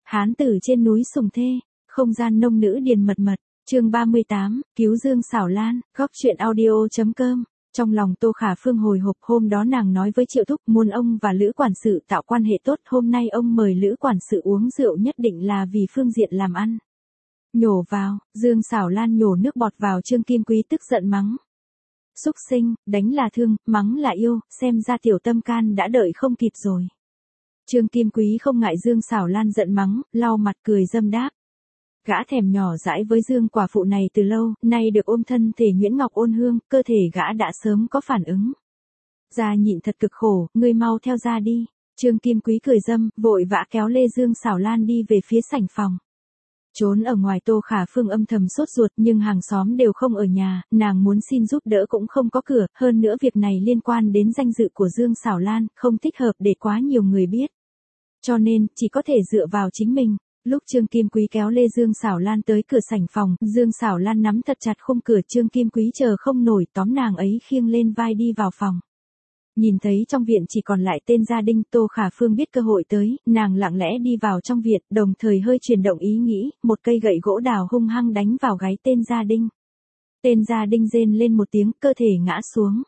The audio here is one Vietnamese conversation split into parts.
Hán tử trên núi Sùng Thê, không gian nông nữ điền mật mật, chương 38, cứu Dương Xảo Lan, góc chuyện audio.com. Trong lòng Tô Khả Phương hồi hộp, hôm đó nàng nói với Triệu Thúc muốn ông và Lữ quản sự tạo quan hệ tốt, hôm nay ông mời Lữ quản sự uống rượu nhất định là vì phương diện làm ăn. Nhổ vào, Dương Xảo Lan nhổ nước bọt vào Trương Kim Quý tức giận mắng. Xúc sinh, đánh là thương, mắng là yêu, xem ra tiểu tâm can đã đợi không kịp rồi. Trương Kim Quý không ngại Dương Xảo Lan giận mắng, lau mặt cười dâm đáp. Gã thèm nhỏ dãi với Dương quả phụ này từ lâu, nay được ôm thân thể nhuyễn ngọc ôn hương, cơ thể gã đã sớm có phản ứng. Gia nhịn thật cực khổ, ngươi mau theo ra đi. Trương Kim Quý cười dâm, vội vã kéo lê Dương Xảo Lan đi về phía sảnh phòng. Trốn ở ngoài Tô Khả Phương âm thầm sốt ruột, nhưng hàng xóm đều không ở nhà, nàng muốn xin giúp đỡ cũng không có cửa, hơn nữa việc này liên quan đến danh dự của Dương Xảo Lan, không thích hợp để quá nhiều người biết. Cho nên, chỉ có thể dựa vào chính mình. Lúc Trương Kim Quý kéo lê Dương Xảo Lan tới cửa sảnh phòng, Dương Xảo Lan nắm thật chặt khung cửa, Trương Kim Quý chờ không nổi tóm nàng ấy khiêng lên vai đi vào phòng. Nhìn thấy trong viện chỉ còn lại tên gia đình, Tô Khả Phương biết cơ hội tới, nàng lặng lẽ đi vào trong viện, đồng thời hơi chuyển động ý nghĩ, một cây gậy gỗ đào hung hăng đánh vào gáy tên gia đình. Tên gia đình rên lên một tiếng, cơ thể ngã xuống.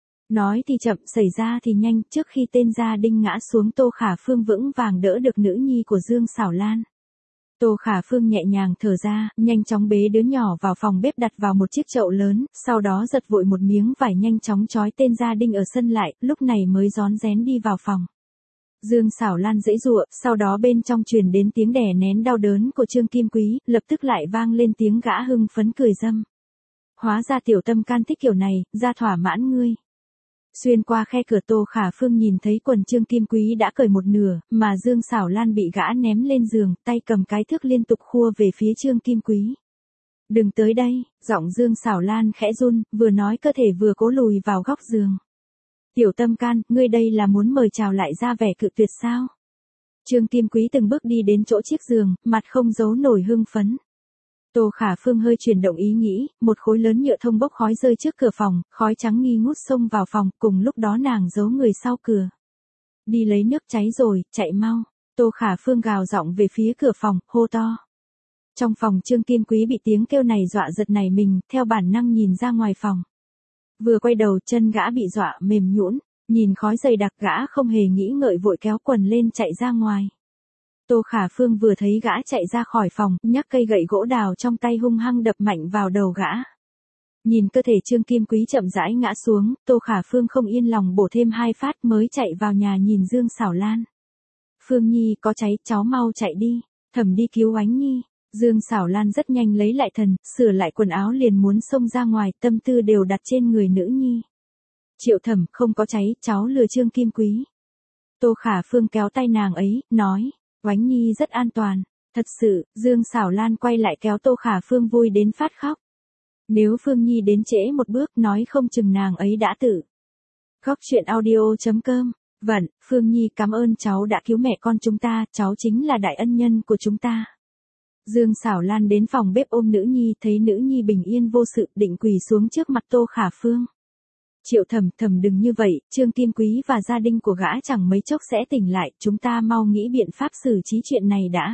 Nói thì chậm, xảy ra thì nhanh, trước khi tên gia đình ngã xuống Tô Khả Phương vững vàng đỡ được nữ nhi của Dương Xảo Lan. Tô Khả Phương nhẹ nhàng thở ra, nhanh chóng bế đứa nhỏ vào phòng bếp đặt vào một chiếc chậu lớn, sau đó giật vội một miếng vải nhanh chóng trói tên gia đình ở sân lại, lúc này mới rón rén đi vào phòng. Dương Xảo Lan giãy giụa, sau đó bên trong truyền đến tiếng đè nén đau đớn của Trương Kim Quý, lập tức lại vang lên tiếng gã hưng phấn cười dâm. Hóa ra tiểu tâm can thích kiểu này, ra thỏa mãn ngươi. Xuyên qua khe cửa Tô Khả Phương nhìn thấy quần Trương Kim Quý đã cởi một nửa, mà Dương Xảo Lan bị gã ném lên giường, tay cầm cái thước liên tục khua về phía Trương Kim Quý. Đừng tới đây, giọng Dương Xảo Lan khẽ run, vừa nói cơ thể vừa cố lùi vào góc giường. Tiểu tâm can, ngươi đây là muốn mời chào lại ra vẻ cự tuyệt sao? Trương Kim Quý từng bước đi đến chỗ chiếc giường, mặt không giấu nổi hưng phấn. Tô Khả Phương hơi chuyển động ý nghĩ, một khối lớn nhựa thông bốc khói rơi trước cửa phòng, khói trắng nghi ngút xông vào phòng, cùng lúc đó nàng giấu người sau cửa. Đi lấy nước cháy rồi, chạy mau. Tô Khả Phương gào giọng về phía cửa phòng, hô to. Trong phòng Trương Kim Quý bị tiếng kêu này dọa giật nảy mình, theo bản năng nhìn ra ngoài phòng. Vừa quay đầu chân gã bị dọa mềm nhũn, nhìn khói dày đặc gã không hề nghĩ ngợi vội kéo quần lên chạy ra ngoài. Tô Khả Phương vừa thấy gã chạy ra khỏi phòng, nhấc cây gậy gỗ đào trong tay hung hăng đập mạnh vào đầu gã. Nhìn cơ thể Trương Kim Quý chậm rãi ngã xuống, Tô Khả Phương không yên lòng bổ thêm 2 phát mới chạy vào nhà nhìn Dương Xảo Lan. Phương Nhi có cháy, cháu mau chạy đi, Thẩm đi cứu Oánh Nhi. Dương Xảo Lan rất nhanh lấy lại thần, sửa lại quần áo liền muốn xông ra ngoài, tâm tư đều đặt trên người nữ nhi. Triệu Thẩm, không có cháy, cháu lừa Trương Kim Quý. Tô Khả Phương kéo tay nàng ấy, nói. Oánh Nhi rất an toàn, thật sự. Dương Xảo Lan quay lại kéo Tô Khả Phương vui đến phát khóc. Nếu Phương Nhi đến trễ một bước nói không chừng nàng ấy đã tử. Góc chuyện audio.com. Vâng, Phương Nhi cảm ơn cháu đã cứu mẹ con chúng ta, cháu chính là đại ân nhân của chúng ta. Dương Xảo Lan đến phòng bếp ôm nữ nhi, thấy nữ nhi bình yên vô sự, định quỳ xuống trước mặt Tô Khả Phương. Triệu Thẩm, Thẩm đừng như vậy, Trương Kim Quý và gia đình của gã chẳng mấy chốc sẽ tỉnh lại, chúng ta mau nghĩ biện pháp xử trí chuyện này đã.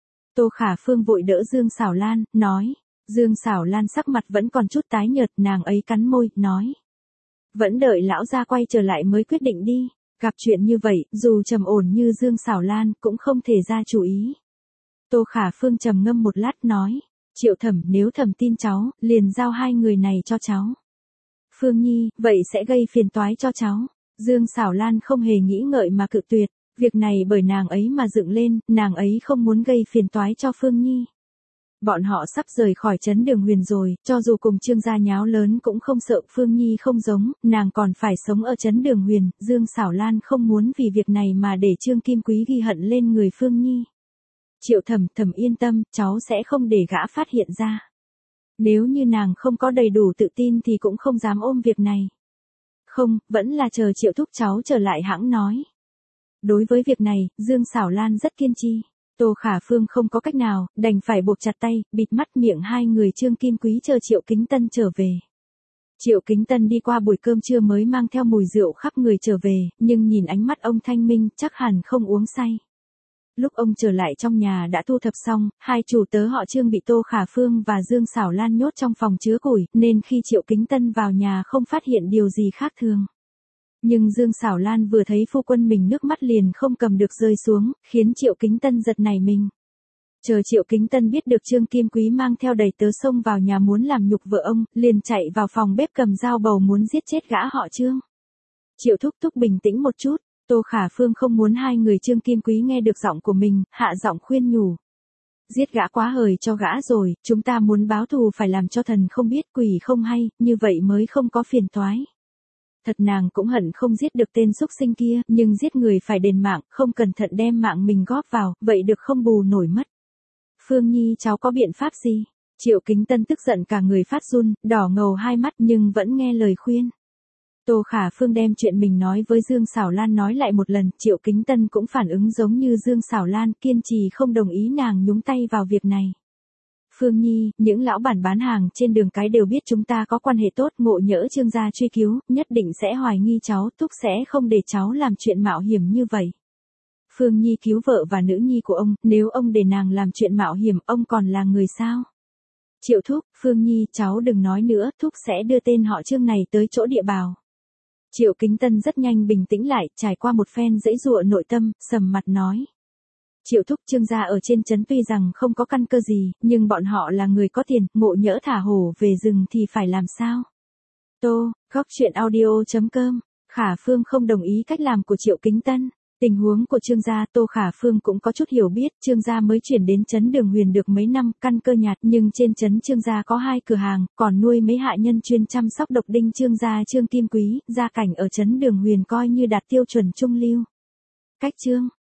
Tô Khả Phương vội đỡ Dương Xảo Lan, nói. Dương Xảo Lan sắc mặt vẫn còn chút tái nhợt, nàng ấy cắn môi, nói. Vẫn đợi lão gia quay trở lại mới quyết định đi, gặp chuyện như vậy, dù trầm ổn như Dương Xảo Lan, cũng không thể ra chủ ý. Tô Khả Phương trầm ngâm một lát nói. Triệu Thẩm, nếu Thẩm tin cháu, liền giao 2 người này cho cháu. Phương Nhi, vậy sẽ gây phiền toái cho cháu. Dương Xảo Lan không hề nghĩ ngợi mà cự tuyệt, việc này bởi nàng ấy mà dựng lên, nàng ấy không muốn gây phiền toái cho Phương Nhi. Bọn họ sắp rời khỏi trấn Đường Huyền rồi, cho dù cùng Trương gia nháo lớn cũng không sợ. Phương Nhi không giống, nàng còn phải sống ở trấn Đường Huyền, Dương Xảo Lan không muốn vì việc này mà để Trương Kim Quý ghi hận lên người Phương Nhi. Triệu Thẩm, Thẩm yên tâm, cháu sẽ không để gã phát hiện ra. Nếu như nàng không có đầy đủ tự tin thì cũng không dám ôm việc này. Không, vẫn là chờ Triệu Thúc cháu trở lại hãng nói. Đối với việc này, Dương Xảo Lan rất kiên trì. Tô Khả Phương không có cách nào, đành phải buộc chặt tay, bịt mắt miệng 2 người Trương Kim Quý chờ Triệu Kính Tân trở về. Triệu Kính Tân đi qua buổi cơm trưa mới mang theo mùi rượu khắp người trở về, nhưng nhìn ánh mắt ông thanh minh chắc hẳn không uống say. Lúc ông trở lại trong nhà đã thu thập xong, hai chủ tớ họ Trương bị Tô Khả Phương và Dương Xảo Lan nhốt trong phòng chứa củi, nên khi Triệu Kính Tân vào nhà không phát hiện điều gì khác thường. Nhưng Dương Xảo Lan vừa thấy phu quân mình nước mắt liền không cầm được rơi xuống, khiến Triệu Kính Tân giật nảy mình. Chờ Triệu Kính Tân biết được Trương Kim Quý mang theo đầy tớ xông vào nhà muốn làm nhục vợ ông, liền chạy vào phòng bếp cầm dao bầu muốn giết chết gã họ Trương. Triệu thúc thúc bình tĩnh một chút, Tô Khả Phương không muốn hai người Trương Kim Quý nghe được giọng của mình, hạ giọng khuyên nhủ. Giết gã quá hời cho gã rồi, chúng ta muốn báo thù phải làm cho thần không biết quỷ không hay, như vậy mới không có phiền toái. Thật nàng cũng hận không giết được tên xúc sinh kia, nhưng giết người phải đền mạng, không cẩn thận đem mạng mình góp vào, vậy được không bù nổi mất. Phương Nhi cháu có biện pháp gì? Triệu Kính Tân tức giận cả người phát run, đỏ ngầu hai mắt nhưng vẫn nghe lời khuyên. Tô Khả Phương đem chuyện mình nói với Dương Xảo Lan nói lại một lần, Triệu Kính Tân cũng phản ứng giống như Dương Xảo Lan, kiên trì không đồng ý nàng nhúng tay vào việc này. Phương Nhi, những lão bản bán hàng trên đường cái đều biết chúng ta có quan hệ tốt, ngộ nhỡ Trương gia truy cứu, nhất định sẽ hoài nghi cháu, thúc sẽ không để cháu làm chuyện mạo hiểm như vậy. Phương Nhi cứu vợ và nữ nhi của ông, nếu ông để nàng làm chuyện mạo hiểm, ông còn là người sao? Triệu thúc, Phương Nhi, cháu đừng nói nữa, thúc sẽ đưa tên họ Trương này tới chỗ địa bào. Triệu Kính Tân rất nhanh bình tĩnh lại, trải qua một phen dãy dụa nội tâm, sầm mặt nói. Triệu thúc, Trương gia ở trên trấn tuy rằng không có căn cơ gì, nhưng bọn họ là người có tiền, ngộ nhỡ thả hổ về rừng thì phải làm sao? Góc truyện audio.com, Khả Phương không đồng ý cách làm của Triệu Kính Tân. Tình huống của Trương gia, Tô Khả Phương cũng có chút hiểu biết, Trương gia mới chuyển đến trấn Đường Huyền được mấy năm, căn cơ nhạt, nhưng trên trấn Trương gia có 2 cửa hàng, còn nuôi mấy hạ nhân chuyên chăm sóc độc đinh Trương gia Trương Kim Quý, gia cảnh ở trấn Đường Huyền coi như đạt tiêu chuẩn trung lưu. Cách Trương